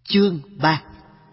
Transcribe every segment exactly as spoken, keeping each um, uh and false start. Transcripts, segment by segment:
Chương ba.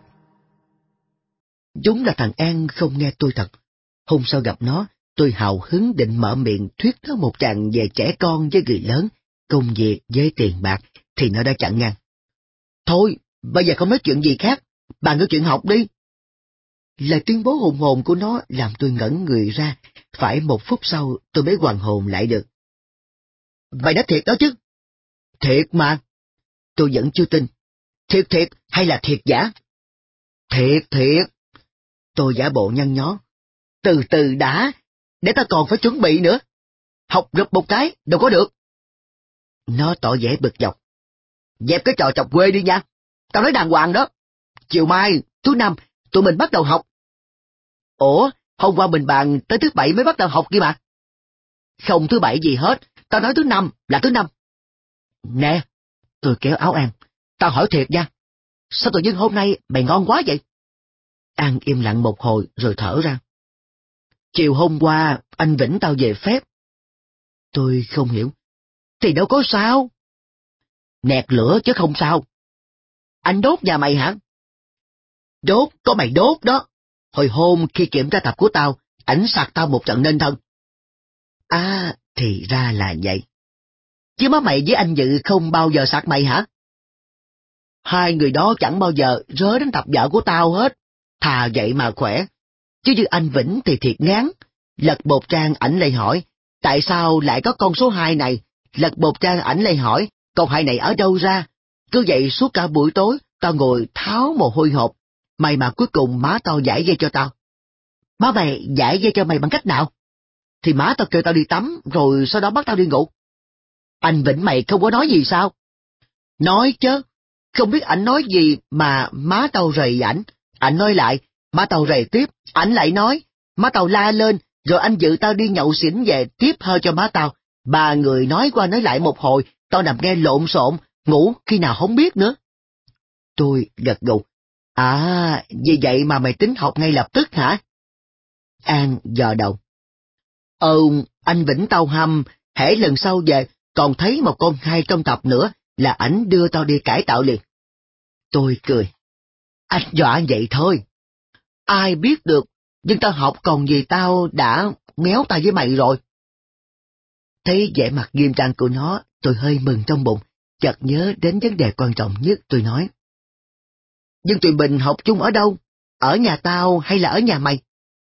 Đúng là thằng An không nghe tôi thật. Hôm sau gặp nó, tôi hào hứng định mở miệng thuyết nó một tràng về trẻ con với người lớn, công việc với tiền bạc, thì nó đã chặn ngang. Thôi, bây giờ không nói chuyện gì khác, bàn nói chuyện học đi. Lời tuyên bố hùng hồn của nó làm tôi ngẩn người ra, phải một phút sau tôi mới hoàn hồn lại được. Mày nói thiệt đó chứ? Thiệt mà. Tôi vẫn chưa tin. Thiệt thiệt hay là thiệt giả? Thiệt thiệt. Tôi giả bộ nhăn nhó. Từ từ đã, để ta còn phải chuẩn bị nữa. Học rụp một cái, đâu có được. Nó tỏ vẻ bực dọc. Dẹp cái trò chọc quê đi nha. Tao nói đàng hoàng đó. Chiều mai, thứ năm, tụi mình bắt đầu học. Ủa, hôm qua mình bàn tới thứ bảy mới bắt đầu học kia mà. Không thứ bảy gì hết, tao nói thứ năm là thứ năm. Nè, tôi kéo áo An. Tao hỏi thiệt nha. Sao tự nhiên hôm nay mày ngon quá vậy? An im lặng một hồi rồi thở ra. Chiều hôm qua, anh Vĩnh tao về phép. Tôi không hiểu. Thì đâu có sao. Nẹt lửa chứ không sao. Anh đốt nhà mày hả? Đốt, có mày đốt đó. Hồi hôm khi kiểm tra tập của tao, ảnh sạc tao một trận nên thân. À, thì ra là vậy. Chứ má mày với anh Dự không bao giờ sạc mày hả? Hai người đó chẳng bao giờ rớ đến tập vở của tao hết. Thà vậy mà khỏe. Chứ như anh Vĩnh thì thiệt ngán. Lật một trang ảnh lại hỏi, tại sao lại có con số hai này? Lật một trang ảnh lại hỏi, câu hai này ở đâu ra? Cứ vậy suốt cả buổi tối, tao ngồi tháo mồ hôi hột. May mà cuối cùng má tao giải dây cho tao. Má mày giải dây cho mày bằng cách nào? Thì má tao kêu tao đi tắm, rồi sau đó bắt tao đi ngủ. Anh Vĩnh mày không có nói gì sao? Nói chứ, không biết ảnh nói gì mà má tao rầy ảnh. Ảnh nói lại, má tao rầy tiếp, ảnh lại nói, má tao la lên, rồi anh Dự tao đi nhậu xỉn về tiếp hơi cho má tao. Ba người nói qua nói lại một hồi, tao nằm nghe lộn xộn, ngủ khi nào không biết nữa. Tôi gật gù. À, vì vậy mà mày tính học ngay lập tức hả? An dò đầu. Ờ, anh Vĩnh tao hăm, hễ lần sau về, còn thấy một con hai trong tập nữa, là ảnh đưa tao đi cải tạo liền. Tôi cười. Anh dọa vậy thôi. Ai biết được, nhưng tao học còn gì tao đã méo tay với mày rồi. Thấy vẻ mặt nghiêm trang của nó, tôi hơi mừng trong bụng, chợt nhớ đến vấn đề quan trọng nhất, tôi nói. Nhưng tụi mình học chung ở đâu? Ở nhà tao hay là ở nhà mày?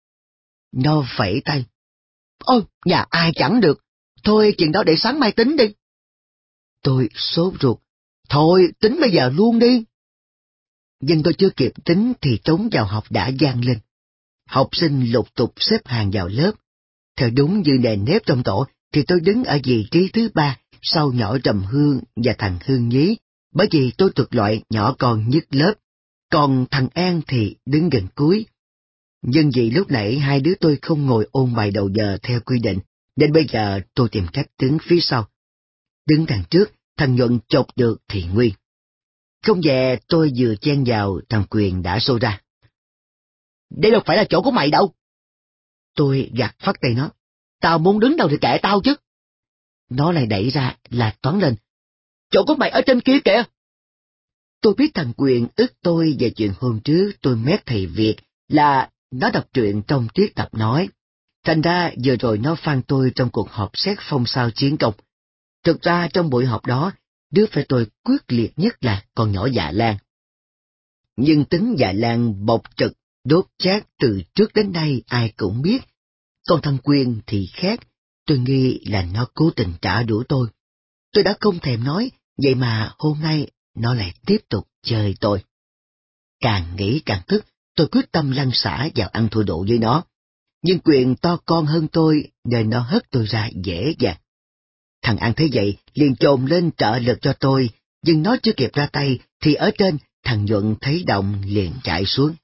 Nó phẩy tay. Ôi, nhà ai chẳng được. Thôi chuyện đó để sáng mai tính đi. Tôi sốt ruột. Thôi, tính bây giờ luôn đi. Nhưng tôi chưa kịp tính thì trống vào học đã vang lên. Học sinh lục tục xếp hàng vào lớp. Theo đúng như nền nếp trong tổ, thì tôi đứng ở vị trí thứ ba, sau nhỏ Trầm Hương và thằng Hương Nhí, bởi vì tôi thuộc loại nhỏ con nhất lớp, còn thằng An thì đứng gần cuối. Nhưng vì lúc nãy hai đứa tôi không ngồi ôn bài đầu giờ theo quy định, nên bây giờ tôi tìm cách đứng phía sau. Đứng đằng trước, thằng Nhuận chộp được thì nguy. Không dè tôi vừa chen vào, thằng Quyền đã xô ra. Đây đâu phải là chỗ của mày đâu. Tôi gạt phắt tay nó. Tao muốn đứng đâu thì kệ tao chứ. Nó lại đẩy ra, là toán lên. Chỗ của mày ở trên kia kìa. Tôi biết thằng Quyền ức tôi về chuyện hôm trước tôi mét thầy Việt là nó đọc truyện trong tiết tập nói. Thành ra vừa rồi nó phang tôi trong cuộc họp xét phong sao chiến công. Thực ra trong buổi họp đó, đứa phải tôi quyết liệt nhất là con nhỏ Dạ Lan. Nhưng tính Dạ Lan bộc trực, đốt chát từ trước đến nay ai cũng biết. Còn thằng Quyền thì khác, tôi nghi là nó cố tình trả đũa tôi. Tôi đã không thèm nói, vậy mà hôm nay nó lại tiếp tục chơi tôi. Càng nghĩ càng tức, tôi quyết tâm lăn xả vào ăn thua độ với nó. Nhưng Quyền to con hơn tôi, nên nó hất tôi ra dễ dàng. Thằng An thấy vậy, liền chồm lên trợ lực cho tôi, nhưng nó chưa kịp ra tay, thì ở trên, thằng Nhuận thấy động liền chạy xuống.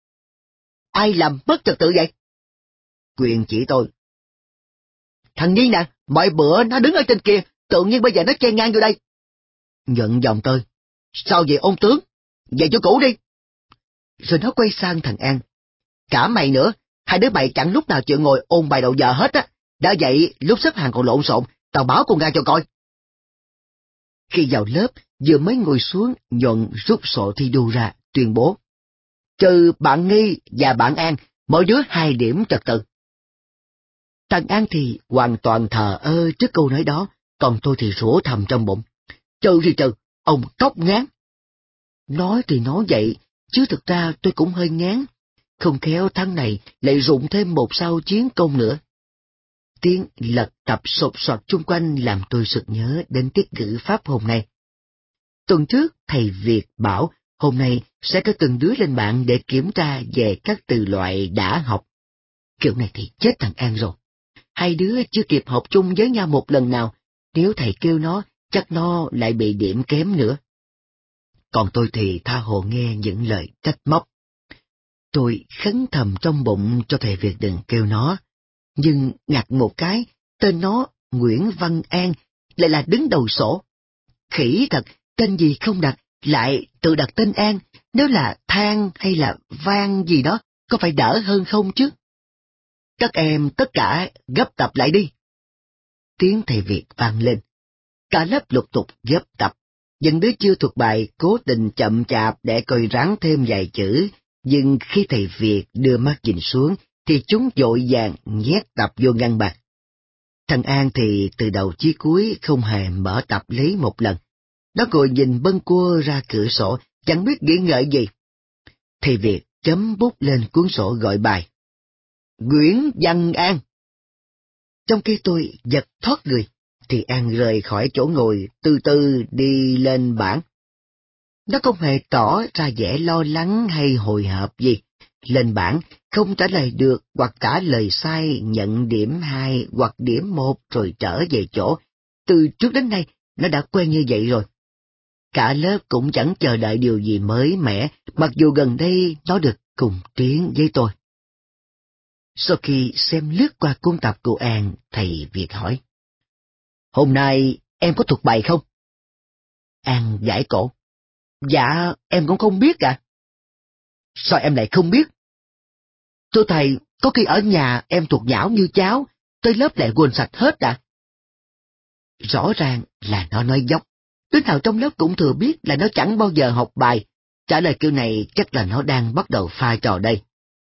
Ai làm mất trật tự vậy? Quyền chỉ tôi. Thằng Nhi nè, mọi bữa nó đứng ở trên kia, tự nhiên bây giờ nó chen ngang vô đây. Nhuận vòng tôi. Sao vậy ôn tướng? Về chỗ cũ đi. Rồi nó quay sang thằng An. Cả mày nữa, hai đứa mày chẳng lúc nào chịu ngồi ôn bài đầu giờ hết á. Đã vậy, lúc xếp hàng còn lộn xộn, tao báo con ra cho coi. Khi vào lớp, vừa mới ngồi xuống, Nhuận rút sổ thi đua ra, tuyên bố. Trừ bạn Nghi và bạn An, mỗi đứa hai điểm trật tự. Thằng An thì hoàn toàn thờ ơ trước câu nói đó, còn tôi thì rủa thầm trong bụng. Trừ thì trừ, ông cóc ngán. Nói thì nói vậy, chứ thực ra tôi cũng hơi ngán. Không khéo tháng này lại rụng thêm một sao chiến công nữa. Tiếng lật tập sột soạt chung quanh làm tôi sực nhớ đến tiết ngữ pháp hôm nay. Tuần trước, thầy Việt bảo hôm nay sẽ có từng đứa lên mạng để kiểm tra về các từ loại đã học. Kiểu này thì chết thằng An rồi. Hai đứa chưa kịp học chung với nhau một lần nào, nếu thầy kêu nó, chắc nó lại bị điểm kém nữa. Còn tôi thì tha hồ nghe những lời trách móc. Tôi khấn thầm trong bụng cho thầy Việt đừng kêu nó, nhưng ngặt một cái, tên nó Nguyễn Văn An lại là đứng đầu sổ. Khỉ thật, tên gì không đặt, lại tự đặt tên An, nếu là Thang hay là Vang gì đó, có phải đỡ hơn không chứ? Các em tất cả gấp tập lại đi. Tiếng thầy Việt vang lên. Cả lớp lục tục gấp tập. Những đứa chưa thuộc bài cố tình chậm chạp để coi ráng thêm vài chữ, nhưng khi thầy Việt đưa mắt nhìn xuống, thì chúng vội vàng nhét tập vô ngăn bàn. Thằng An thì từ đầu chí cuối không hề mở tập lấy một lần. Nó ngồi nhìn bâng quơ ra cửa sổ, chẳng biết nghĩ ngợi gì. Thầy Việt chấm bút lên cuốn sổ gọi bài. Nguyễn Văn An. Trong khi tôi giật thoát người, thì An rời khỏi chỗ ngồi, từ từ đi lên bảng. Nó không hề tỏ ra vẻ lo lắng hay hồi hộp gì. Lên bảng, không trả lời được hoặc trả lời sai, nhận điểm hai hoặc điểm một rồi trở về chỗ. Từ trước đến nay, nó đã quen như vậy rồi. Cả lớp cũng chẳng chờ đợi điều gì mới mẻ, mặc dù gần đây nó được cùng tiếng với tôi. Sau khi xem lướt qua cuốn tập của An, thầy Việt hỏi. Hôm nay em có thuộc bài không? An gãi cổ. Dạ, em cũng không biết ạ. À? Sao em lại không biết? Thưa thầy, có khi ở nhà em thuộc nhão như cháo, tới lớp lại quên sạch hết ạ. À? Rõ ràng là nó nói dốc. Đứa nào trong lớp cũng thừa biết là nó chẳng bao giờ học bài. Trả lời kiểu này chắc là nó đang bắt đầu pha trò đây.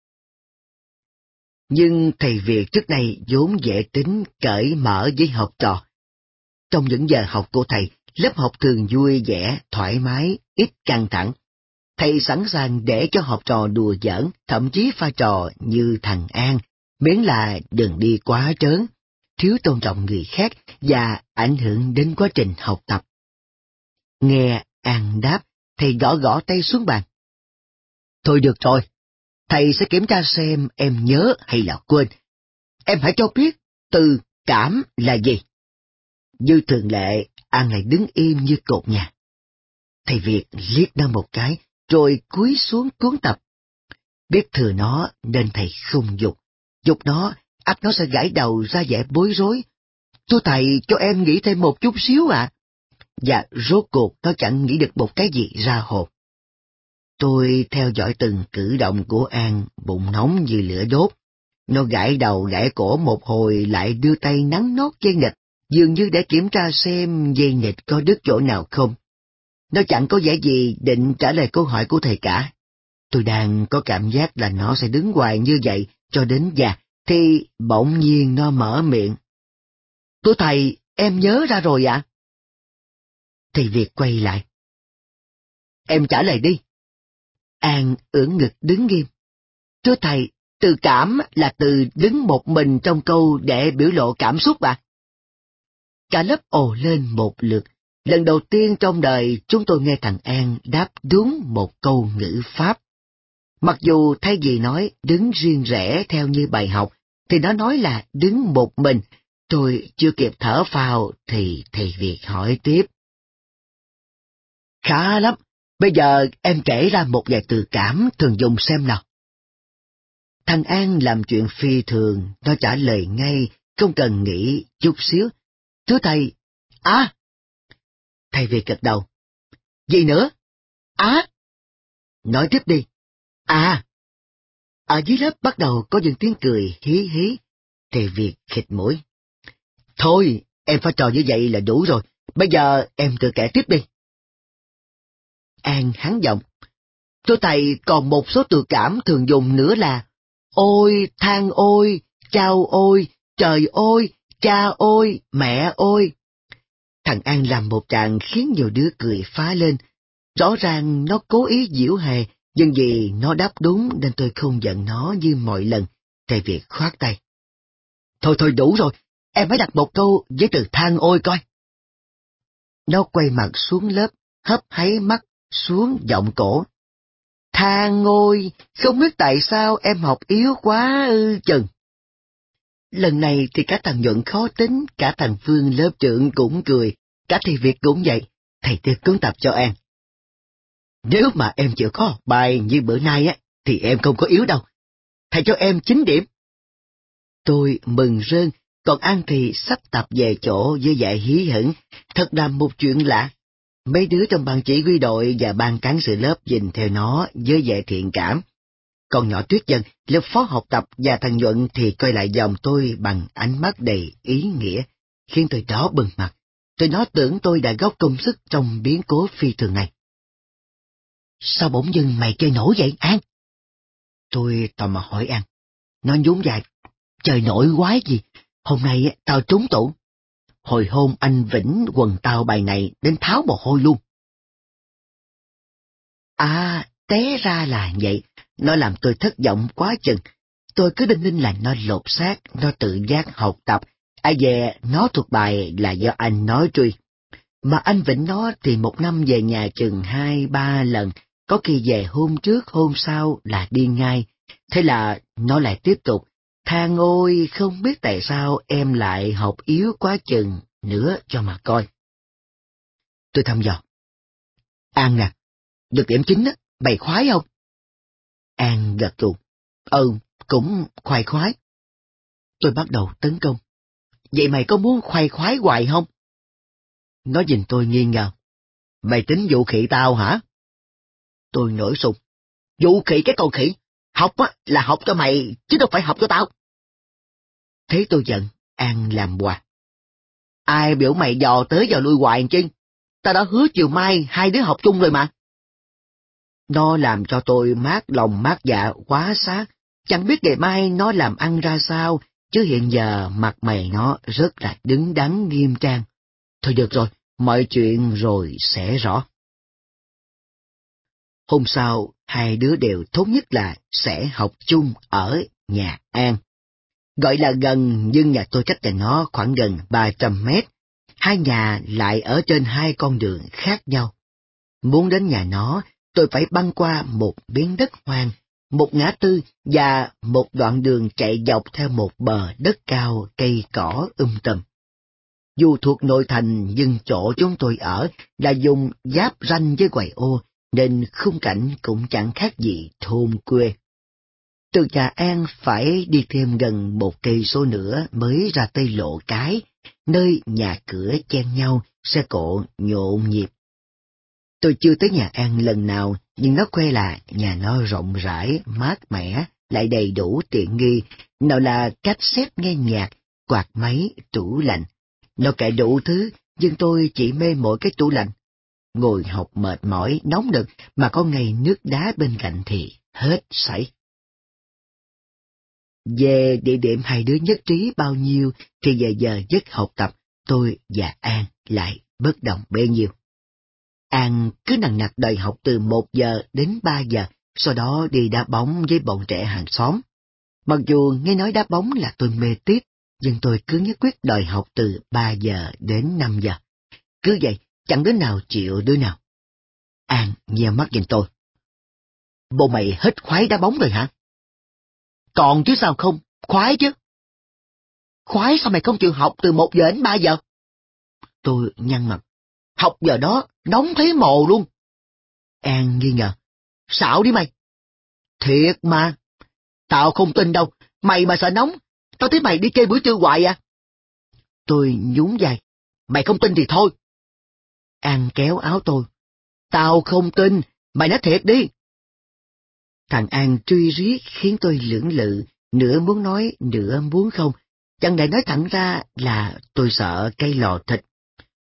Nhưng thầy Việt trước nay vốn dễ tính cởi mở với học trò. Trong những giờ học của thầy, lớp học thường vui vẻ, thoải mái, ít căng thẳng. Thầy sẵn sàng để cho học trò đùa giỡn, thậm chí pha trò như thằng An, miễn là đừng đi quá trớn, thiếu tôn trọng người khác và ảnh hưởng đến quá trình học tập. Nghe An đáp, thầy gõ gõ tay xuống bàn. Thôi được rồi, thầy sẽ kiểm tra xem em nhớ hay là quên. Em hãy cho biết từ cảm là gì. Như thường lệ, An lại đứng im như cột nhà. Thầy Việt liếc nó một cái, rồi cúi xuống cuốn tập. Biết thừa nó nên thầy không dục. Dục nó, ắt nó sẽ gãi đầu ra vẻ bối rối. Thưa thầy, cho em nghĩ thêm một chút xíu ạ. À? Và rốt cuộc nó chẳng nghĩ được một cái gì ra hồn. Tôi theo dõi từng cử động của An, bụng nóng như lửa đốt. Nó gãi đầu gãi cổ một hồi lại đưa tay nắn nót dây nịt, dường như để kiểm tra xem dây nịt có đứt chỗ nào không. Nó chẳng có vẻ gì định trả lời câu hỏi của thầy cả. Tôi đang có cảm giác là nó sẽ đứng hoài như vậy cho đến già, thì bỗng nhiên nó mở miệng. Thưa thầy, em nhớ ra rồi ạ. À? Thầy Việt quay lại. Em trả lời đi. An ưỡn ngực đứng nghiêm. Thưa thầy, từ cảm là từ đứng một mình trong câu để biểu lộ cảm xúc ạ. À? Cả lớp ồ lên một lượt. Lần đầu tiên trong đời chúng tôi nghe thằng An đáp đúng một câu ngữ pháp. Mặc dù thay vì nói đứng riêng rẽ theo như bài học, thì nó nói là đứng một mình. Tôi chưa kịp thở phào thì thầy Việt hỏi tiếp. Khá lắm, bây giờ em kể ra một vài từ cảm thường dùng xem nào. Thằng An làm chuyện phi thường, nó trả lời ngay, không cần nghĩ chút xíu. Thưa thầy, à! Thầy Việt gật đầu. Gì nữa? À! Nói tiếp đi. À! Ở dưới lớp bắt đầu có những tiếng cười hí hí. Thầy Việt khịt mũi. Thôi, em pha trò như vậy là đủ rồi. Bây giờ em tự kể tiếp đi. An hắn giọng. Tôi thầy còn một số từ cảm thường dùng nữa là ôi, than ôi, chao ôi, trời ôi, cha ôi, mẹ ôi. Thằng An làm một tràng khiến nhiều đứa cười phá lên. Rõ ràng nó cố ý giễu hề, nhưng vì nó đáp đúng nên tôi không giận nó như mọi lần, thay việc khoát tay. Thôi thôi đủ rồi, em hãy đặt một câu với từ than ôi coi. Nó quay mặt xuống lớp, hấp háy mắt xuống giọng cổ. Than ôi, không biết tại sao em học yếu quá ư chừng. Lần này thì cả thằng Nhuận khó tính, cả thằng Phương lớp trưởng cũng cười, cả thầy Việt cũng vậy. Thầy tiếp cuốn tập cho An. Nếu mà em chịu khó học bài như bữa nay á, thì em không có yếu đâu. Thầy cho em chín điểm. Tôi mừng rơn, còn An thì sắp tập về chỗ với vẻ hí hửng. Thật là một chuyện lạ. Mấy đứa trong ban chỉ huy đội và ban cán sự lớp nhìn theo nó với vẻ thiện cảm. Còn nhỏ Tuyết Dân, lớp phó học tập và thằng Nhuận thì coi lại dòng tôi bằng ánh mắt đầy ý nghĩa, khiến tôi đỏ bừng mặt. Tôi nó tưởng tôi đã góp công sức trong biến cố phi thường này. Sao bỗng dưng mày chơi nổi vậy, An? Tôi tò mò hỏi An. Nó nhún vai. Trời nổi quái gì, hôm nay tao trúng tủ. Hồi hôm anh Vĩnh quần tao bài này đến tháo mồ hôi luôn. À, té ra là vậy, nó làm tôi thất vọng quá chừng. Tôi cứ đinh ninh là nó lột xác, nó tự giác học tập, ai về nó thuộc bài là do anh nói truy. Mà anh Vĩnh nó thì một năm về nhà chừng hai ba lần, có khi về hôm trước hôm sau là đi ngay. Thế là nó lại tiếp tục, than ôi không biết tại sao em lại học yếu quá chừng nữa cho mà coi. Tôi thăm dò. An nè, được điểm chín á, mày khoái không? An gật gù. Ừ, cũng khoái khoái. Tôi bắt đầu tấn công. Vậy mày có muốn khoái khoái hoài không? Nó nhìn tôi nghi ngờ. Mày tính dụ khỉ tao hả? Tôi nổi sùng. Dụ khỉ cái con khỉ. Học á là học cho mày, chứ đâu phải học cho tao. Thế tôi giận, An làm quà. Ai biểu mày dò tới dò lui hoài chứ? Tao đã hứa chiều mai hai đứa học chung rồi mà. Nó làm cho tôi mát lòng mát dạ quá xác. Chẳng biết ngày mai nó làm ăn ra sao, chứ hiện giờ mặt mày nó rất là đứng đắn nghiêm trang. Thôi được rồi, mọi chuyện rồi sẽ rõ. Hôm sau, hai đứa đều thống nhất là sẽ học chung ở nhà An. Gọi là gần nhưng nhà tôi cách nhà nó khoảng gần ba trăm mét. Hai nhà lại ở trên hai con đường khác nhau. Muốn đến nhà nó, tôi phải băng qua một miếng đất hoang, một ngã tư và một đoạn đường chạy dọc theo một bờ đất cao cây cỏ um tùm. Dù thuộc nội thành nhưng chỗ chúng tôi ở là dùng giáp ranh với ngoại ô, nên khung cảnh cũng chẳng khác gì thôn quê. Từ nhà An phải đi thêm gần một cây số nữa mới ra Tây Lộ Cái, nơi nhà cửa chen nhau, xe cộ nhộn nhịp. Tôi chưa tới nhà An lần nào, nhưng nó khoe là nhà nó rộng rãi, mát mẻ, lại đầy đủ tiện nghi, nào là cassette nghe nhạc, quạt máy, tủ lạnh. Nó kể đủ thứ, nhưng tôi chỉ mê mỗi cái tủ lạnh. Ngồi học mệt mỏi, nóng nực, mà có ngày nước đá bên cạnh thì hết sảy. Về địa điểm hai đứa nhất trí bao nhiêu, thì về giờ giấc học tập, tôi và An lại bất đồng bấy nhiêu. An cứ nằng nặc đòi học từ một giờ đến ba giờ, sau đó đi đá bóng với bọn trẻ hàng xóm. Mặc dù nghe nói đá bóng là tôi mê tít, nhưng tôi cứ nhất quyết đòi học từ ba giờ đến năm giờ. Cứ vậy, chẳng đứa nào chịu đứa nào. An nheo mắt nhìn tôi. Bộ mày hết khoái đá bóng rồi hả? Còn chứ sao không, khoái chứ. Khoái sao mày không chịu học từ một giờ đến ba giờ? Tôi nhăn mặt. Học giờ đó, nóng thấy mồ luôn. An nghi ngờ. Xạo đi mày. Thiệt mà. Tao không tin đâu, mày mà sợ nóng, tao thấy mày đi chơi bữa trưa hoài à. Tôi nhún vai. Mày không tin thì thôi. An kéo áo tôi. Tao không tin, mày nói thiệt đi. Thằng An truy riết khiến tôi lưỡng lự, nửa muốn nói, nửa muốn không. Chẳng để nói thẳng ra là tôi sợ cây lò thịt.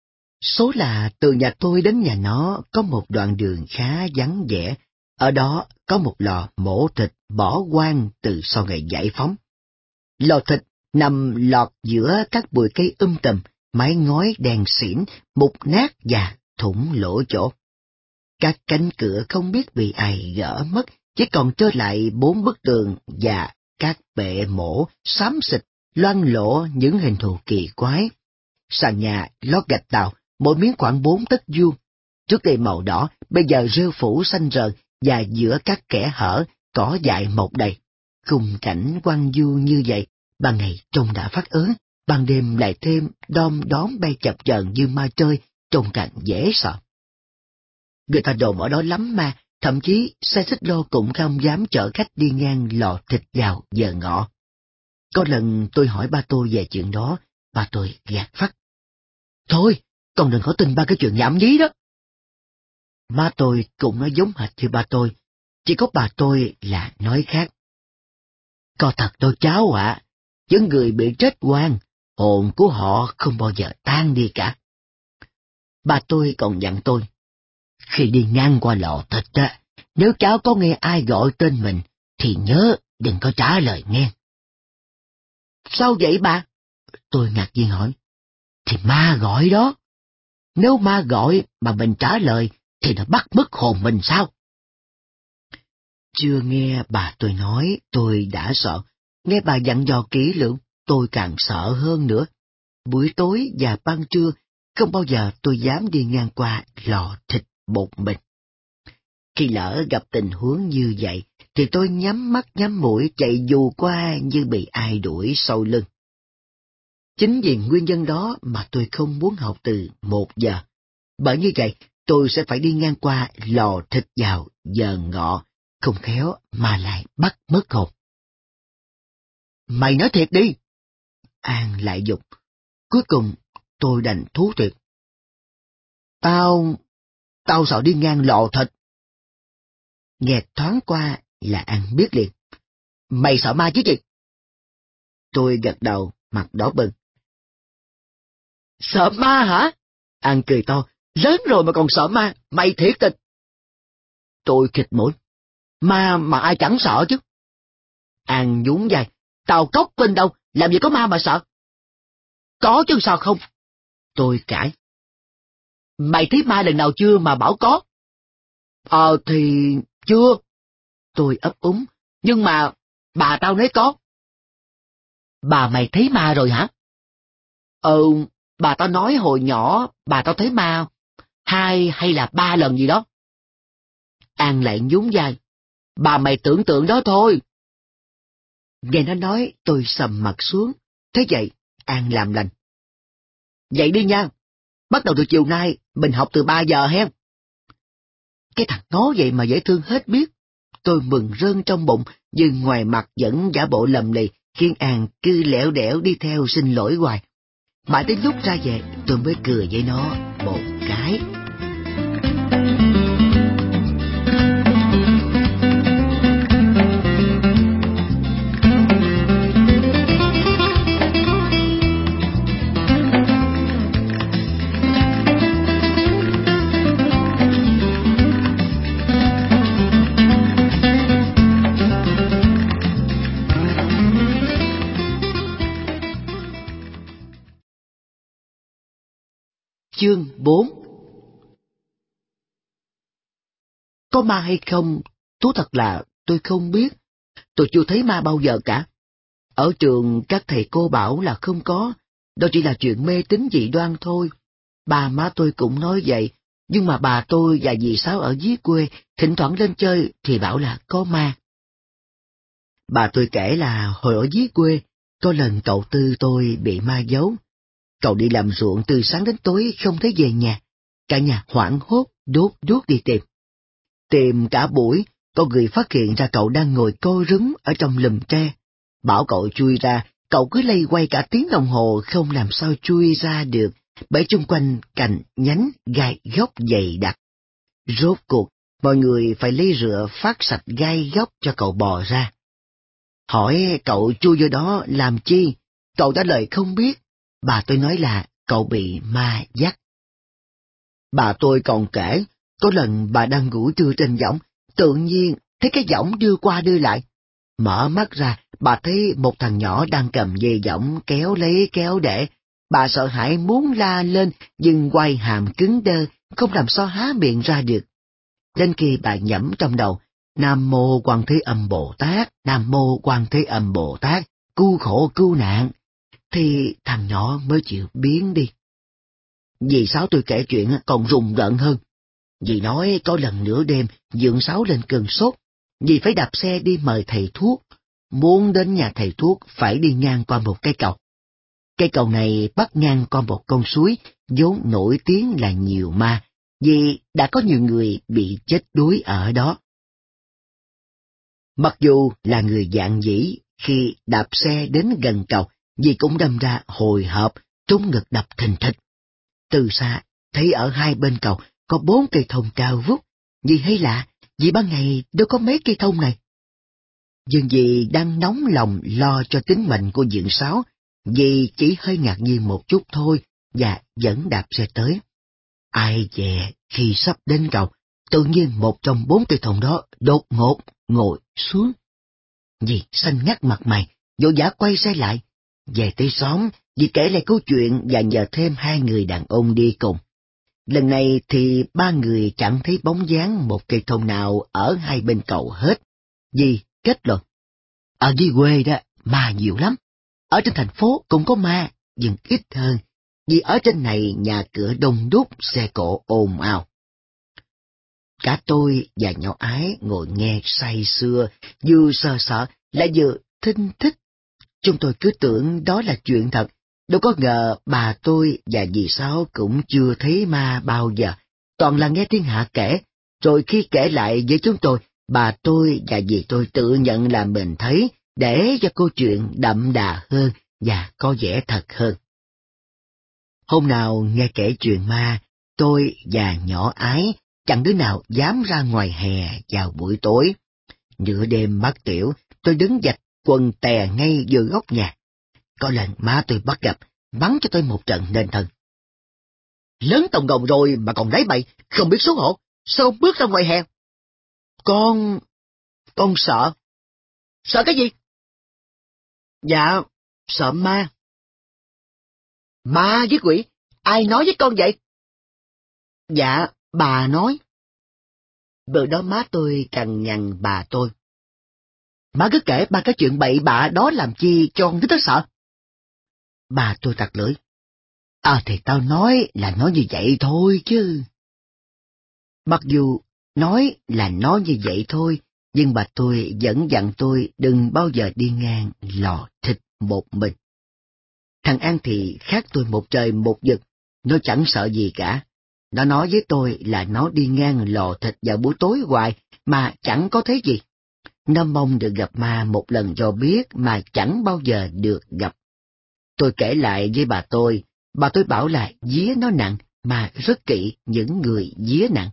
Số là từ nhà tôi đến nhà nó có một đoạn đường khá vắng vẻ, ở đó có một lò mổ thịt bỏ hoang từ sau ngày giải phóng. Lò thịt nằm lọt giữa các bụi cây um tùm, mái ngói đèn xỉn, mục nát và thủng lỗ chỗ. Các cánh cửa không biết bị ai gỡ mất, chỉ còn trơ lại bốn bức tường và các bệ mổ xám xịt loang lổ những hình thù kỳ quái. Sàn nhà lót gạch tàu, mỗi miếng khoảng bốn tấc vuông. Trước đây màu đỏ, bây giờ rêu phủ xanh rờn, và giữa các kẽ hở, cỏ dại mọc đầy. Khung cảnh quang du như vậy, ban ngày trông đã phát ớn, ban đêm lại thêm đom đóm bay chập chờn như ma chơi, trông càng dễ sợ. Người ta đồn ở đó lắm ma, thậm chí xe xích lô cũng không dám chở khách đi ngang lò thịt vào giờ ngọ. Có lần tôi hỏi ba tôi về chuyện đó, ba tôi gạt phắt. Thôi, con đừng có tin ba cái chuyện nhảm nhí đó. Má tôi cũng nói giống hệt như ba tôi, chỉ có bà tôi là nói khác. Có thật đâu cháu ạ, những người bị chết oan, hồn của họ không bao giờ tan đi cả. Bà tôi còn dặn tôi, khi đi ngang qua lò thịt á, nếu cháu có nghe ai gọi tên mình, thì nhớ đừng có trả lời nghe. Sao vậy bà? Tôi ngạc nhiên hỏi. Thì ma gọi đó. Nếu ma gọi mà mình trả lời, thì nó bắt mất hồn mình sao? Chưa nghe bà tôi nói, tôi đã sợ. Nghe bà dặn dò kỹ lưỡng, tôi càng sợ hơn nữa. Buổi tối và ban trưa, không bao giờ tôi dám đi ngang qua lò thịt một mình. Khi lỡ gặp tình huống như vậy, thì tôi nhắm mắt nhắm mũi chạy dù qua như bị ai đuổi sau lưng. Chính vì nguyên nhân đó mà tôi không muốn học từ một giờ. Bởi như vậy, tôi sẽ phải đi ngang qua lò thịt vào giờ ngọ, không khéo mà lại bắt mất hồn. Mày nói thiệt đi! An lại dục. Cuối cùng, tôi đành thú thiệt. Tao... tao sợ đi ngang lò thịt. Nghe thoáng qua là An biết liền. Mày sợ ma chứ gì? Tôi gật đầu, mặt đỏ bừng. Sợ ma hả? An cười to. Lớn rồi mà còn sợ ma, mày thiệt tình. Tôi khịt mũi. Ma mà ai chẳng sợ chứ. An nhún vai. Tao cóc bên đâu, làm gì có ma mà sợ. Có chứ sao không? Tôi cãi. Mày thấy ma lần nào chưa mà bảo có? Ờ thì... chưa. Tôi ấp úng. Nhưng mà bà tao nói có. Bà mày thấy ma rồi hả? Ừ, bà tao nói hồi nhỏ bà tao thấy ma hai hay là ba lần gì đó. An lại nhún vai. Bà mày tưởng tượng đó thôi. Nghe nó nói tôi sầm mặt xuống. Thế vậy, An làm lành. Vậy đi nha. Bắt đầu từ chiều nay, mình học từ ba giờ hen. Cái thằng ngó vậy mà dễ thương hết biết. Tôi mừng rơn trong bụng, nhưng ngoài mặt vẫn giả bộ lầm lì, khiến An cứ lẻo đẻo đi theo xin lỗi hoài. Mãi tới lúc ra về, tôi mới cười với nó một cái. Chương bốn. Có ma hay không, thú thật là tôi không biết. Tôi chưa thấy ma bao giờ cả. Ở trường các thầy cô bảo là không có, đó chỉ là chuyện mê tín dị đoan thôi. Bà má tôi cũng nói vậy, nhưng mà bà tôi và dì Sáu ở dưới quê, thỉnh thoảng lên chơi thì bảo là có ma. Bà tôi kể là hồi ở dưới quê, có lần cậu Tư tôi bị ma giấu. Cậu đi làm ruộng từ sáng đến tối không thấy về nhà. Cả nhà hoảng hốt, đốt đuốc đi tìm. Tìm cả buổi, có người phát hiện ra cậu đang ngồi co rúm ở trong lùm tre. Bảo cậu chui ra, cậu cứ lay quay cả tiếng đồng hồ không làm sao chui ra được, bởi chung quanh cành, nhánh, gai góc dày đặc. Rốt cuộc, mọi người phải lấy rựa phát sạch gai góc cho cậu bò ra. Hỏi cậu chui vô đó làm chi? Cậu trả lời không biết. Bà tôi nói là cậu bị ma dắt. Bà tôi còn kể, có lần bà đang ngủ trưa trên võng, tự nhiên thấy cái võng đưa qua đưa lại. Mở mắt ra, bà thấy một thằng nhỏ đang cầm dây võng kéo lấy kéo để. Bà sợ hãi muốn la lên, nhưng quay hàm cứng đơ, không làm sao há miệng ra được. Đến khi bà nhẩm trong đầu, Nam Mô Quan Thế Âm Bồ Tát, Nam Mô Quan Thế Âm Bồ Tát, cứu khổ cứu nạn, thì thằng nhỏ mới chịu biến đi. Dì Sáu tôi kể chuyện còn rùng rợn hơn. Dì nói có lần nửa đêm Dượng Sáu lên cơn sốt, dì phải đạp xe đi mời thầy thuốc. Muốn đến nhà thầy thuốc phải đi ngang qua một cây cầu. Cây cầu này bắt ngang qua một con suối vốn nổi tiếng là nhiều ma, vì đã có nhiều người bị chết đuối ở đó. Mặc dù là người dạn dĩ, khi đạp xe đến gần cầu, dì cũng đâm ra hồi hộp, trúng ngực đập thình thịch. Từ xa, thấy ở hai bên cầu có bốn cây thông cao vút, dì thấy lạ, vì ban ngày đâu có mấy cây thông này. Nhưng dì đang nóng lòng lo cho tính mệnh của Dượng Sáu, dì chỉ hơi ngạc nhiên một chút thôi và vẫn đạp xe tới. Ai dè khi sắp đến cầu, tự nhiên một trong bốn cây thông đó đột ngột ngồi xuống. Dì xanh ngắt mặt mày, vội vã quay xe lại. Về tới xóm, dì kể lại câu chuyện và nhờ thêm hai người đàn ông đi cùng. Lần này thì ba người chẳng thấy bóng dáng một cây thông nào ở hai bên cầu hết. Dì kết luận, ở dưới quê đó, ma nhiều lắm. Ở trên thành phố cũng có ma, nhưng ít hơn, vì ở trên này nhà cửa đông đúc, xe cộ ồn ào. Cả tôi và nhỏ Ái ngồi nghe say sưa, vừa sợ sợ lại vừa thinh thích. Chúng tôi cứ tưởng đó là chuyện thật, đâu có ngờ bà tôi và dì Sáu cũng chưa thấy ma bao giờ, toàn là nghe thiên hạ kể, rồi khi kể lại với chúng tôi, bà tôi và dì tôi tự nhận là mình thấy, để cho câu chuyện đậm đà hơn và có vẻ thật hơn. Hôm nào nghe kể chuyện ma, tôi và nhỏ Ái chẳng đứa nào dám ra ngoài hè vào buổi tối. Nửa đêm mắc tiểu, tôi đứng vạch quần tè ngay giữa góc nhà. Có lần má tôi bắt gặp, bắn cho tôi một trận nên thân. Lớn tổng gồng rồi mà còn lấy bậy, không biết xấu hổ, sao không bước ra ngoài hè? Con... con sợ. Sợ cái gì? Dạ, sợ ma. Ma với quỷ, ai nói với con vậy? Dạ, bà nói. Bữa đó má tôi cằn nhằn bà tôi. Má cứ kể ba cái chuyện bậy bạ đó làm chi cho con thích nó sợ. Bà tôi tặc lưỡi. À thì tao nói là nói như vậy thôi chứ. Mặc dù nói là nói như vậy thôi, nhưng bà tôi vẫn dặn tôi đừng bao giờ đi ngang lò thịt một mình. Thằng An thì khác tôi một trời một vực, nó chẳng sợ gì cả. Nó nói với tôi là nó đi ngang lò thịt vào buổi tối hoài mà chẳng có thấy gì. Nó mong được gặp ma một lần cho biết mà chẳng bao giờ được gặp. Tôi kể lại với bà tôi, bà tôi bảo là vía nó nặng mà rất kỵ những người vía nặng.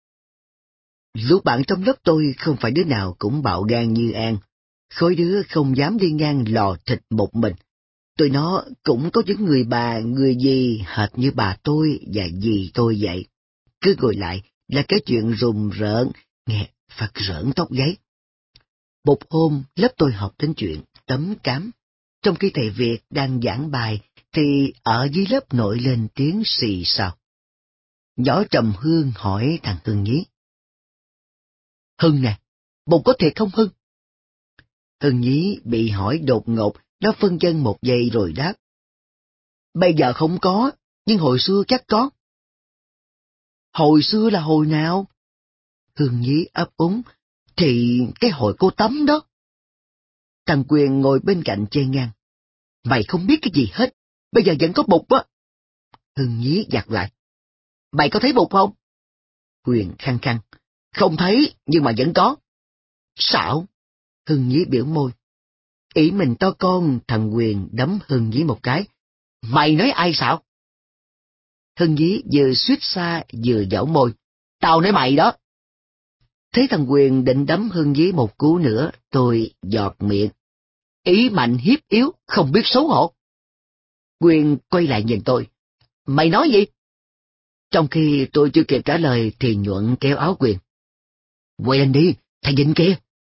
Lũ bạn trong lớp tôi không phải đứa nào cũng bạo gan như An, khối đứa không dám đi ngang lò thịt một mình. Tụi nó cũng có những người bà, người dì hệt như bà tôi và dì tôi vậy. Cứ ngồi lại là cái chuyện rùng rợn, nghe phát rợn tóc gáy. Một hôm, lớp tôi học đến chuyện tấm cám. Trong khi thầy Việt đang giảng bài, thì ở dưới lớp nổi lên tiếng xì xào. Võ Trầm Hương hỏi thằng Hưng Nhí. Hưng nè, bụng có thiệt không Hưng? Hưng Nhí bị hỏi đột ngột, nó phân vân một giây rồi đáp. Bây giờ không có, nhưng hồi xưa chắc có. Hồi xưa là hồi nào? Hưng Nhí ấp úng, thì cái hồi cô Tấm đó. Thằng Quyền ngồi bên cạnh chê ngang. Mày không biết cái gì hết, bây giờ vẫn có bụt á. Hưng Nhí giặt lại. Mày có thấy bụt không? Quyền khăng khăng. Không thấy, nhưng mà vẫn có. Xạo. Hưng Nhí biểu môi. Ý mình to con, thằng Quyền đấm Hưng Nhí một cái. Mày nói ai xạo? Hưng Nhí vừa suýt xa vừa giảo môi. Tao nói mày đó. Thấy thằng Quyền định đấm Hưng Nhí một cú nữa, tôi giọt miệng. Ý mạnh hiếp yếu, không biết xấu hổ. Quyền quay lại nhìn tôi. Mày nói gì? Trong khi tôi chưa kịp trả lời thì Nhuận kéo áo Quyền. Quay lên đi, thầy nhìn kia.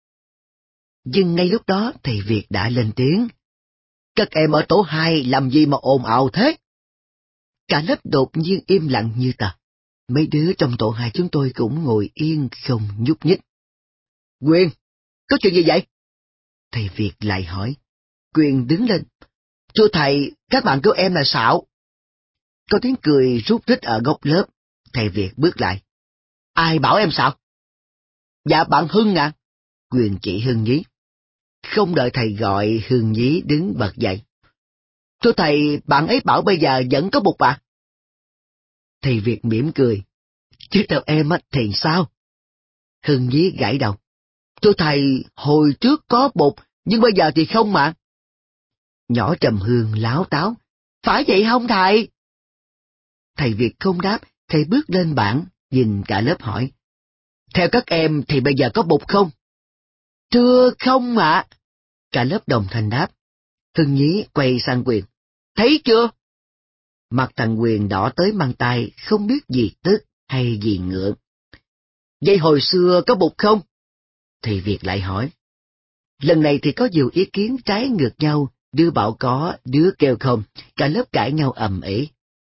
Nhưng ngay lúc đó thầy Việt đã lên tiếng. Các em ở tổ hai làm gì mà ồn ào thế? Cả lớp đột nhiên im lặng như tờ. Mấy đứa trong tổ hai chúng tôi cũng ngồi yên không nhúc nhích. Quyền, có chuyện gì vậy? Thầy Việt lại hỏi. Quyền đứng lên. Thưa thầy, các bạn kêu em là Sạo. Có tiếng cười rút rít ở góc lớp. Thầy Việt bước lại. Ai bảo em Sạo? Dạ bạn Hưng à. Quyền chỉ Hưng Nhí. Không đợi thầy gọi, Hưng Nhí đứng bật dậy. Thưa thầy, bạn ấy bảo bây giờ vẫn có bục à? Thầy Việt mỉm cười. Chứ theo em á thì sao? Hưng Nhí gãi đầu. Thưa thầy, hồi trước có bục, nhưng bây giờ thì không mà. Nhỏ Trầm Hương láo táo. Phải vậy không thầy? Thầy Việt không đáp, thầy bước lên bảng, nhìn cả lớp hỏi. Theo các em thì bây giờ có bục không? Thưa không ạ. Cả lớp đồng thanh đáp. Hưng Nhí quay sang Quyền. Thấy chưa? Mặt thằng Quyền đỏ tới mang tay, không biết gì tức hay gì ngượng. Vậy hồi xưa có bục không? Thầy Việt lại hỏi. Lần này thì có nhiều ý kiến trái ngược nhau, đứa bảo có, đứa kêu không, cả lớp cãi nhau ầm ĩ.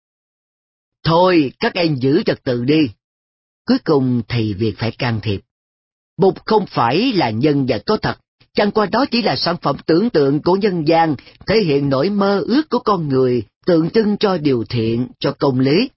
Thôi, các em giữ trật tự đi. Cuối cùng thầy Việt phải can thiệp. Bục không phải là nhân vật có thật, chẳng qua đó chỉ là sản phẩm tưởng tượng của nhân gian, thể hiện nỗi mơ ước của con người, tượng trưng cho điều thiện, cho công lý.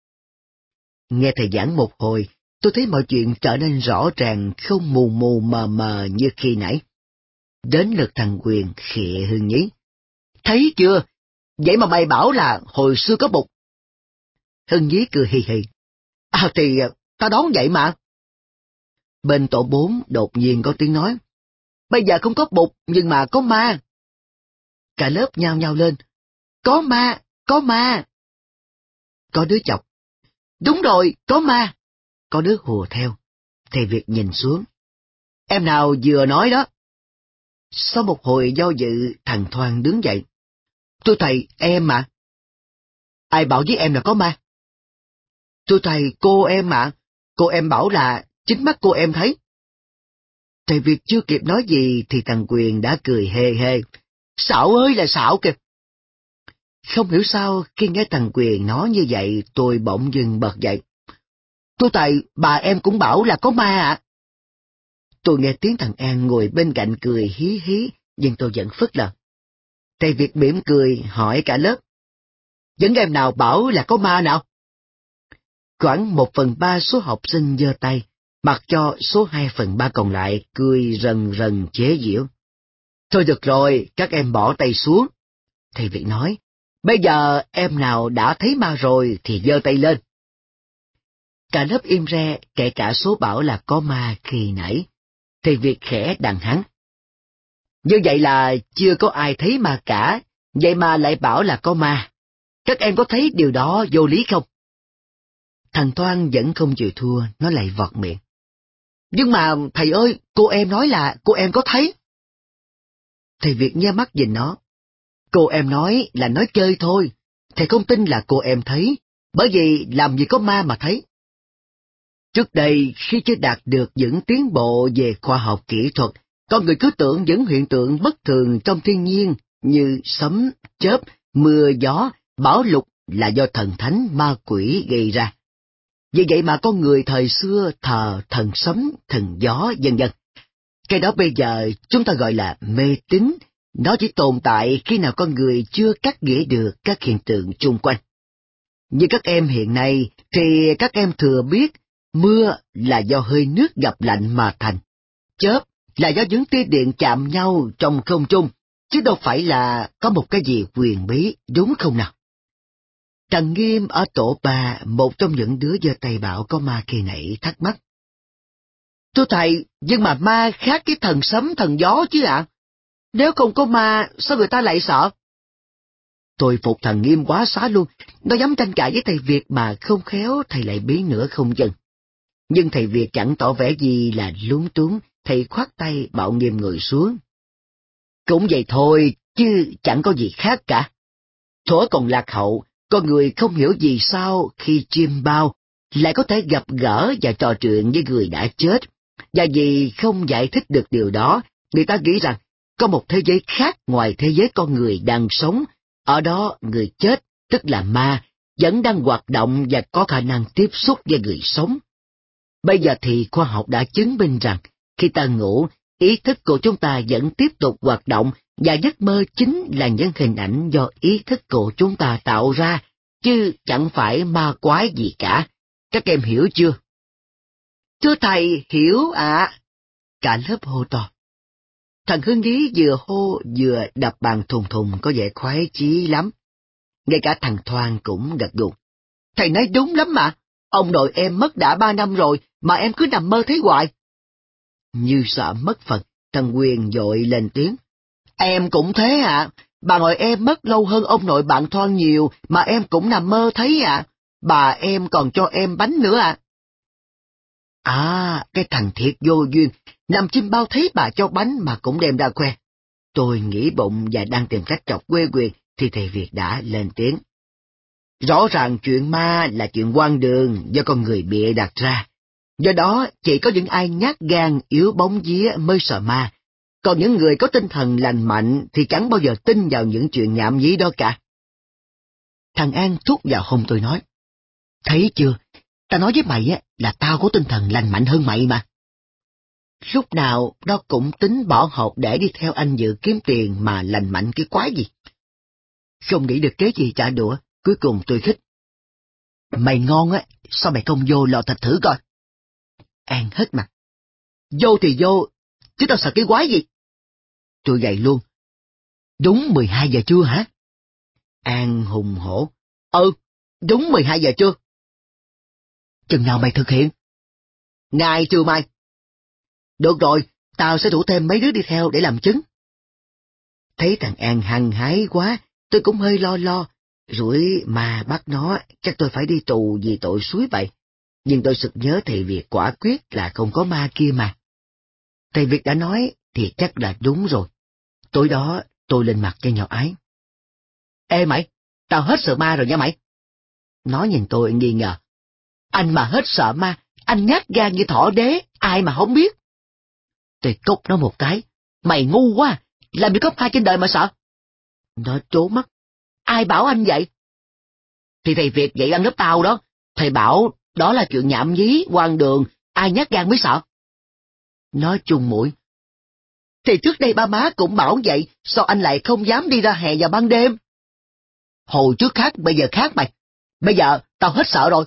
Nghe thầy giảng một hồi, tôi thấy mọi chuyện trở nên rõ ràng, không mù mù mờ mờ như khi nãy. Đến lượt thằng Quyền khịa Hưng Nhí. Thấy chưa? Vậy mà mày bảo là hồi xưa có bục. Hưng Nhí cười hì hì. À thì tao đoán vậy mà. Bên tổ bốn đột nhiên có tiếng nói. Bây giờ không có bục nhưng mà có ma. Cả lớp nhao nhao lên. Có ma, có ma. Có đứa chọc. Đúng rồi, có ma. Có đứa hùa theo. Thầy Việt nhìn xuống. Em nào vừa nói đó. Sau một hồi do dự, thằng Thoan đứng dậy. Thưa thầy, em mà. Ai bảo với em là có ma? Thưa thầy, cô em mà. Cô em bảo là chính mắt cô em thấy. Thầy Việt chưa kịp nói gì thì thằng Quyền đã cười hề hề. Xạo ơi là xạo kìa. Không hiểu sao khi nghe thằng Quyền nói như vậy tôi bỗng dưng bật dậy. Thưa thầy, bà em cũng bảo là có ma ạ. À. Tôi nghe tiếng thằng An ngồi bên cạnh cười hí hí, nhưng tôi vẫn phớt lờ. Thầy Việt mỉm cười hỏi cả lớp. Vẫn em nào bảo là có ma nào? Khoảng một phần ba số học sinh giơ tay, mặc cho số hai phần ba còn lại cười rần rần chế giễu. Thôi được rồi, các em bỏ tay xuống. Thầy Việt nói, bây giờ em nào đã thấy ma rồi thì giơ tay lên. Cả lớp im re, kể cả số bảo là có ma khi nãy. Thầy Việt khẽ đằng hắn. Như vậy là chưa có ai thấy ma cả, vậy mà lại bảo là có ma. Các em có thấy điều đó vô lý không? Thằng Toan vẫn không chịu thua, nó lại vọt miệng. Nhưng mà thầy ơi, cô em nói là cô em có thấy. Thầy Việt nhe mắt nhìn nó. Cô em nói là nói chơi thôi, thầy không tin là cô em thấy, bởi vì làm gì có ma mà thấy. Trước đây, khi chưa đạt được những tiến bộ về khoa học kỹ thuật, con người cứ tưởng những hiện tượng bất thường trong thiên nhiên như sấm, chớp, mưa gió, bão lụt là do thần thánh ma quỷ gây ra. Vì vậy mà con người thời xưa thờ thần sấm, thần gió, vân vân. Cái đó bây giờ chúng ta gọi là mê tín, nó chỉ tồn tại khi nào con người chưa cắt nghĩa được các hiện tượng chung quanh. Như các em hiện nay thì các em thừa biết mưa là do hơi nước gặp lạnh mà thành, chớp là do những tia điện chạm nhau trong không trung, chứ đâu phải là có một cái gì huyền bí, đúng không nào? Trần Nghiêm ở tổ ba, một trong những đứa giơ tay bảo có ma kỳ nãy thắc mắc. Thưa thầy, nhưng mà ma khác cái thần sấm thần gió chứ ạ? À? Nếu không có ma, sao người ta lại sợ? Tôi phục thằng Nghiêm quá xá luôn, nó dám tranh cãi với thầy Việt mà không khéo thầy lại biến nửa không dừng. Nhưng thầy Việt chẳng tỏ vẻ gì là lúng túng, thầy khoát tay bảo Nghiêm ngồi xuống. Cũng vậy thôi, chứ chẳng có gì khác cả. Thuở còn lạc hậu, Con người không hiểu vì sao khi chiêm bao lại có thể gặp gỡ và trò chuyện với người đã chết, và vì không giải thích được điều đó, người ta nghĩ rằng có một thế giới khác ngoài thế giới con người đang sống, ở đó người chết, tức là ma, vẫn đang hoạt động và có khả năng tiếp xúc với người sống. Bây giờ thì khoa học đã chứng minh rằng, khi ta ngủ, ý thức của chúng ta vẫn tiếp tục hoạt động, và giấc mơ chính là những hình ảnh do ý thức của chúng ta tạo ra, chứ chẳng phải ma quái gì cả. Các em hiểu chưa? Thưa thầy, hiểu ạ. À. Cả lớp hô to. Thằng Hưng Ý vừa hô vừa đập bàn thùng thùng có vẻ khoái chí lắm. Ngay cả thằng Thoan cũng gật gù. Thầy nói đúng lắm mà. Ông nội em mất đã ba năm rồi, mà em cứ nằm mơ thấy hoài. Như sợ mất phần, thằng Quyền vội lên tiếng. Em cũng thế ạ. À. Bà nội em mất lâu hơn ông nội bạn Thoan nhiều, mà em cũng nằm mơ thấy ạ. À. Bà em còn cho em bánh nữa ạ. À. À, cái thằng thiệt vô duyên, nằm chim bao thấy bà cho bánh mà cũng đem ra khoe. Tôi nghĩ bụng và đang tìm cách chọc quê Quyền, thì thầy Việt đã lên tiếng. Rõ ràng chuyện ma là chuyện hoang đường do con người bịa đặt ra. Do đó, chỉ có những ai nhát gan, yếu bóng vía mới sợ ma. Còn những người có tinh thần lành mạnh thì chẳng bao giờ tin vào những chuyện nhảm nhí đó cả. Thằng An thúc vào hông tôi nói. Thấy chưa, ta nói với mày á là tao có tinh thần lành mạnh hơn mày mà. Lúc nào nó cũng tính bỏ học để đi theo anh Dự kiếm tiền mà lành mạnh cái quái gì. Không nghĩ được kế gì trả đũa, cuối cùng tôi khích. Mày ngon á, sao mày không vô lò thịt thử coi? An hết mặt. Vô thì vô, chứ tao sợ cái quái gì? Tôi gầy luôn. Đúng mười hai giờ trưa hả? An hùng hổ. Ừ, đúng mười hai giờ trưa. Chừng nào mày thực hiện? Ngày trưa mai. Được rồi, tao sẽ rủ thêm mấy đứa đi theo để làm chứng. Thấy thằng An hăng hái quá, tôi cũng hơi lo lo. Rủi mà bắt nó, chắc tôi phải đi tù vì tội suối bậy. Nhưng tôi sực nhớ thầy Việt quả quyết là không có ma kia mà. Thầy Việt đã nói thì chắc là đúng rồi. Tối đó tôi lên mặt cho nhỏ Ái. Ê mày, tao hết sợ ma rồi nha mày. Nó nhìn tôi nghi ngờ. Anh mà hết sợ ma, anh nhát gan như thỏ đế, ai mà không biết. Tôi cốc nó một cái. Mày ngu quá, làm gì có ma trên đời mà sợ. Nó trố mắt. Ai bảo anh vậy? Thì thầy Việt dạy ăn lớp tao đó. Thầy bảo đó là chuyện nhảm nhí, hoang đường, ai nhát gan mới sợ. Nó chung mũi. Thì trước đây ba má cũng bảo vậy, sao anh lại không dám đi ra hè vào ban đêm? Hồi trước khác, bây giờ khác mày. Bây giờ tao hết sợ rồi.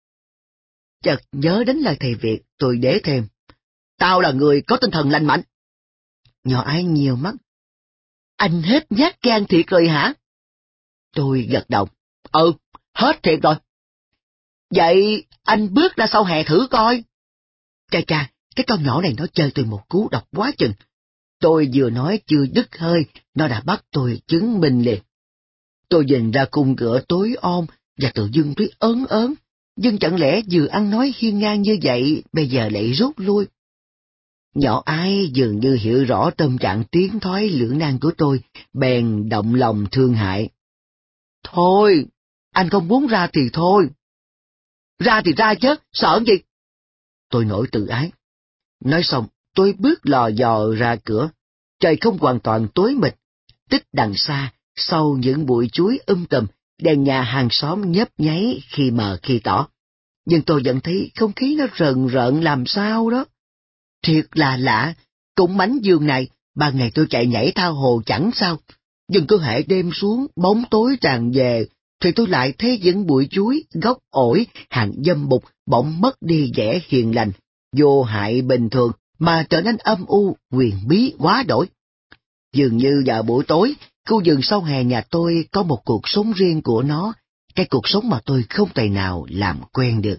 Chợt nhớ đến lời thầy Việt, tôi đế thêm. Tao là người có tinh thần lành mạnh. Nhỏ Ái nhiều mắt. Anh hết nhát gan thiệt rồi hả? Tôi gật đầu. Ừ, hết thiệt rồi. Vậy anh bước ra sau hè thử coi. Cha cha, cái con nhỏ này nó chơi tôi một cú độc quá chừng. Tôi vừa nói chưa đứt hơi, nó đã bắt tôi chứng minh liền. Tôi nhìn ra khung cửa tối om và tự dưng thấy ớn ớn. Nhưng chẳng lẽ vừa ăn nói hiên ngang như vậy, bây giờ lại rút lui. Nhỏ Ái dường như hiểu rõ tâm trạng tiến thoái lưỡng nan của tôi, bèn động lòng thương hại. Thôi, anh không muốn ra thì thôi. Ra thì ra chứ, sợ gì? Tôi nổi tự ái. Nói xong, tôi bước lò dò ra cửa. Trời không hoàn toàn tối mịt. Tích đằng xa, sau những bụi chuối um tùm, đèn nhà hàng xóm nhấp nháy khi mờ khi tỏ. Nhưng tôi vẫn thấy không khí nó rờn rợn làm sao đó. Thiệt là lạ, cũng mảnh giường này, ban ngày tôi chạy nhảy tha hồ chẳng sao. Nhưng cứ hễ đêm xuống, bóng tối tràn về, thì tôi lại thấy những bụi chuối, gốc ổi, hàng dâm bụt bỗng mất đi vẻ hiền lành, vô hại bình thường, mà trở nên âm u, huyền bí quá đổi. Dường như vào buổi tối, khu vườn sau hè nhà tôi có một cuộc sống riêng của nó, cái cuộc sống mà tôi không tài nào làm quen được.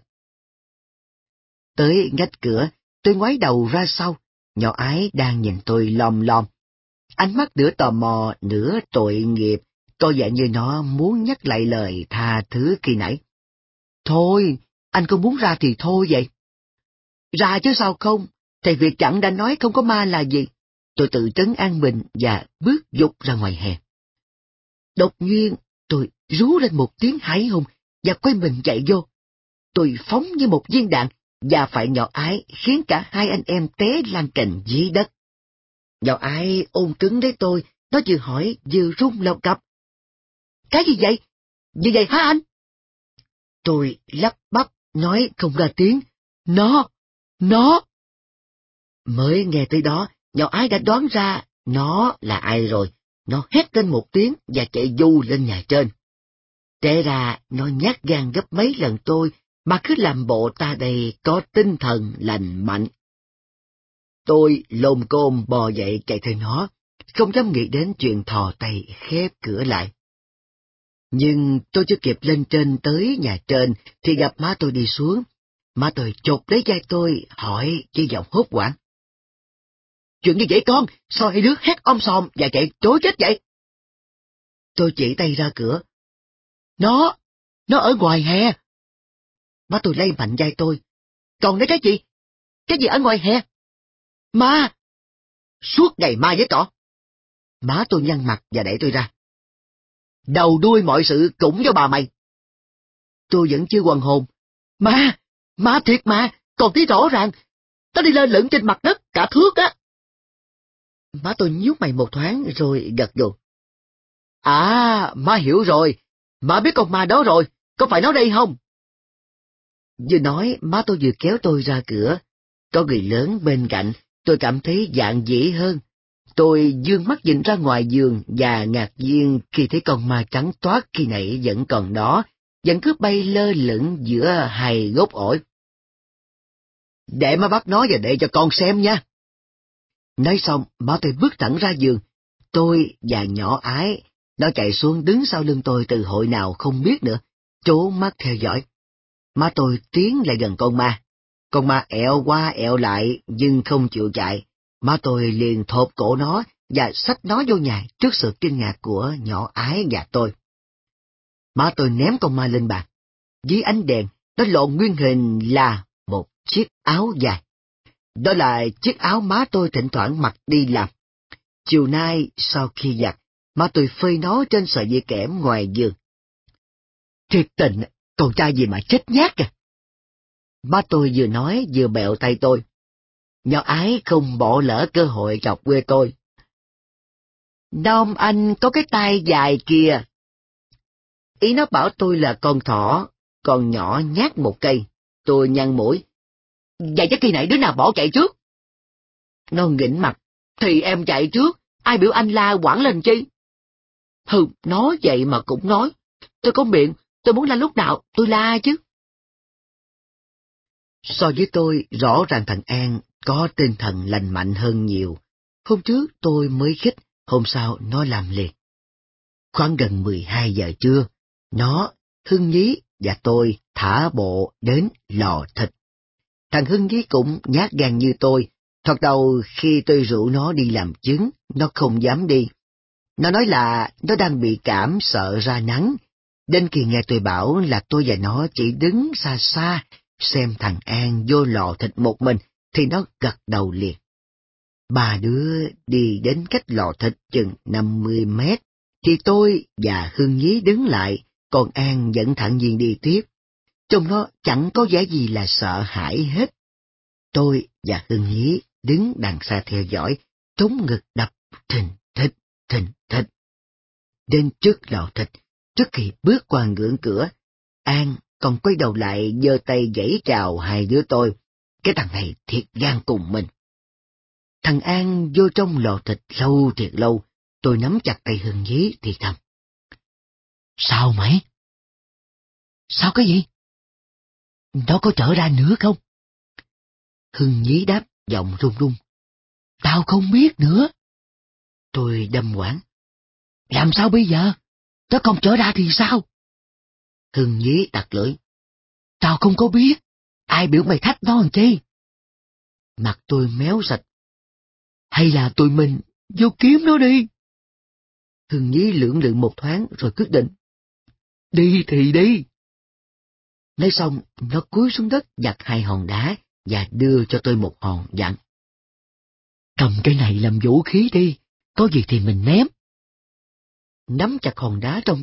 Tới ngách cửa, tôi ngoái đầu ra sau, nhỏ Ái đang nhìn tôi lom lom. Ánh mắt nửa tò mò, nửa tội nghiệp, có vẻ như nó muốn nhắc lại lời tha thứ khi nãy. Thôi, anh không muốn ra thì thôi vậy. Ra chứ sao không, thầy Việt chẳng đã nói không có ma là gì. Tôi tự trấn an mình và bước dục ra ngoài hè. Đột nhiên, tôi rú lên một tiếng hãi hùng và quay mình chạy vô. Tôi phóng như một viên đạn và phải nhỏ ái khiến cả hai anh em té lăn cành dưới đất. Nhỏ ái ôm cứng lấy tôi, nó vừa hỏi vừa run lẩu cập. Cái gì vậy? Gì vậy hả anh? Tôi lắp bắp nói không ra tiếng. Nó, nó. Mới nghe tới đó, nhỏ ái đã đoán ra nó là ai rồi. Nó hét lên một tiếng và chạy du lên nhà trên. Té ra nó nhát gan gấp mấy lần tôi mà cứ làm bộ ta đây có tinh thần lành mạnh. Tôi lồm cồm bò dậy chạy theo nó, không dám nghĩ đến chuyện thò tay khép cửa lại. Nhưng tôi chưa kịp lên trên tới nhà trên thì gặp má tôi đi xuống. Má tôi chộp lấy vai tôi hỏi với giọng hốt hoảng. Chuyện gì vậy con? Sao hai đứa hét om sòm và chạy trối chết vậy? Tôi chỉ tay ra cửa. Nó, nó ở ngoài hè. Má tôi lay mạnh vai tôi. Còn đấy cái gì? Cái gì ở ngoài hè? Ma! Suốt ngày ma với cỏ. Má tôi nhăn mặt và đẩy tôi ra. Đầu đuôi mọi sự cũng do bà mày. Tôi vẫn chưa hoàn hồn. Ma! Ma thiệt mà! Còn thấy rõ ràng. Nó đi lên lửng trên mặt đất cả thước á. Má tôi nhíu mày một thoáng rồi gật gù. À, má hiểu rồi. Má biết con ma đó rồi. Có phải nó đây không? Vừa nói, má tôi vừa kéo tôi ra cửa. Có người lớn bên cạnh, tôi cảm thấy dạn dĩ hơn. Tôi dương mắt nhìn ra ngoài giường và ngạc nhiên khi thấy con ma trắng toát khi nãy vẫn còn đó, vẫn cứ bay lơ lửng giữa hai gốc ổi. Để má bắt nó và để cho con xem nha. Nói xong, má tôi bước thẳng ra giường. Tôi và nhỏ ái, nó chạy xuống đứng sau lưng tôi từ hồi nào không biết nữa, trố mắt theo dõi. Má tôi tiến lại gần con ma. Con ma ẹo qua ẹo lại nhưng không chịu chạy. Má tôi liền thộp cổ nó và xách nó vô nhà trước sự kinh ngạc của nhỏ ái và tôi. Má tôi ném con ma lên bàn. Dưới ánh đèn, nó lộ nguyên hình là một chiếc áo dài. Đó là chiếc áo má tôi thỉnh thoảng mặc đi làm. Chiều nay, sau khi giặt, má tôi phơi nó trên sợi dây kẽm ngoài giường. Thiệt tình, con trai gì mà chết nhát kìa. Má tôi vừa nói vừa bẹo tay tôi. Nhỏ ái không bỏ lỡ cơ hội chọc quê tôi. Nom anh có cái tay dài kìa. Ý nó bảo tôi là con thỏ, con nhỏ nhát một cây. Tôi nhăn mũi. Vậy chắc khi nãy đứa nào bỏ chạy trước? Nó nghỉnh mặt. Thì em chạy trước, ai biểu anh la quảng lên chi? Hừ, nói vậy mà cũng nói. Tôi có miệng, tôi muốn la lúc nào, tôi la chứ. So với tôi, rõ ràng thằng An có tinh thần lành mạnh hơn nhiều. Hôm trước tôi mới khích, hôm sau nó làm liệt. Khoảng gần mười hai giờ trưa, nó, Hưng Nhí và tôi thả bộ đến lò thịt. Thằng Hưng Nhí cũng nhát gan như tôi. Thoạt đầu khi tôi rủ nó đi làm chứng, nó không dám đi. Nó nói là nó đang bị cảm sợ ra nắng. Đến khi nghe tôi bảo là tôi và nó chỉ đứng xa xa, xem thằng An vô lò thịt một mình, thì nó gật đầu liền. Ba đứa đi đến cách lò thịt chừng năm mươi mét, thì tôi và Hương Nhí đứng lại, còn An vẫn thản nhiên đi tiếp. Trông nó chẳng có vẻ gì là sợ hãi hết. Tôi và Hương Nhí đứng đằng xa theo dõi, trống ngực đập thình thịch, thình thịch. Đến trước lò thịt, trước khi bước qua ngưỡng cửa, An còn quay đầu lại giơ tay giãy chào hai đứa tôi. Cái thằng này thiệt gan cùng mình. Thằng An vô trong lò thịt lâu thiệt lâu, tôi nắm chặt tay Hương Nhí thì thầm. Sao mày? Sao cái gì? Nó có trở ra nữa không? Hương Nhí đáp giọng run run. Tao không biết nữa. Tôi đâm quảng. Làm sao bây giờ? Nó không trở ra thì sao? Hương Nhí đặt lưỡi. Tao không có biết. Ai biểu mày thách nó làm chi? Mặt tôi méo sạch. Hay là tụi mình vô kiếm nó đi? Hương Nhí lưỡng lự một thoáng rồi quyết định. Đi thì đi. Nói xong, nó cúi xuống đất nhặt hai hòn đá và đưa cho tôi một hòn dặn. Cầm cái này làm vũ khí đi, có gì thì mình ném. Nắm chặt hòn đá trong tay,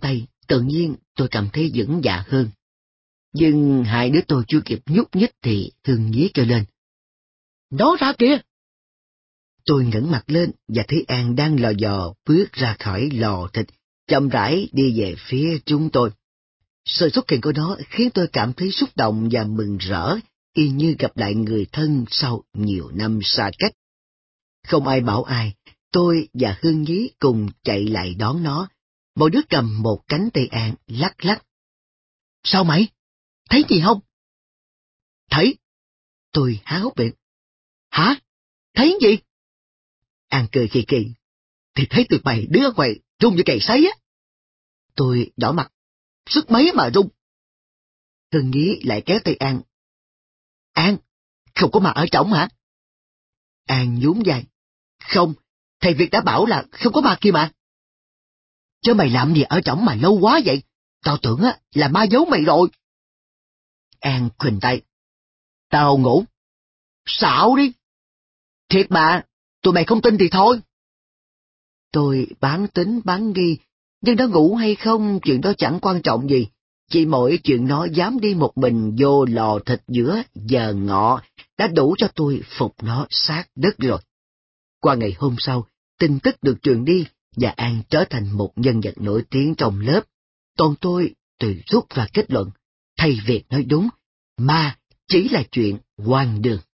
Tự nhiên tôi cảm thấy vững dạ hơn. Nhưng hai đứa tôi chưa kịp nhúc nhích thì Hương Nhí kêu lên. Nó ra kìa! Tôi ngẩng mặt lên và thấy An đang lò dò bước ra khỏi lò thịt, chậm rãi đi về phía chúng tôi. Sự xuất hiện của nó khiến tôi cảm thấy xúc động và mừng rỡ, y như gặp lại người thân sau nhiều năm xa cách. Không ai bảo ai, tôi và Hương Nhí cùng chạy lại đón nó. Mỗi đứa cầm một cánh tay An lắc lắc. Sao mày? Thấy gì không? Thấy. Tôi há hốc miệng. Hả? Thấy gì? An cười kỳ kỳ. Thì thấy tụi mày đứa ngoài rung như cày sấy á. Tôi đỏ mặt. Sức mấy mà rung. Hương Nhí lại kéo tay An. An, không có mà ở trỏng hả? An nhún vai. Không, thầy Việt đã bảo là không có ma kia mà. Chứ mày làm gì ở trỏng mà lâu quá vậy? Tao tưởng á là ma giấu mày rồi. An khuỳnh tay. Tao ngủ. Xạo đi. Thiệt mà, tụi mày không tin thì thôi. Tôi bán tính bán nghi, nhưng nó ngủ hay không chuyện đó chẳng quan trọng gì. Chỉ mỗi chuyện nó dám đi một mình vô lò thịt giữa giờ ngọ đã đủ cho tôi phục nó sát đất rồi. Qua ngày hôm sau, tin tức được truyền đi và An trở thành một nhân vật nổi tiếng trong lớp. Còn tôi tự rút ra kết luận, thầy Việt nói đúng, ma chỉ là chuyện hoang đường.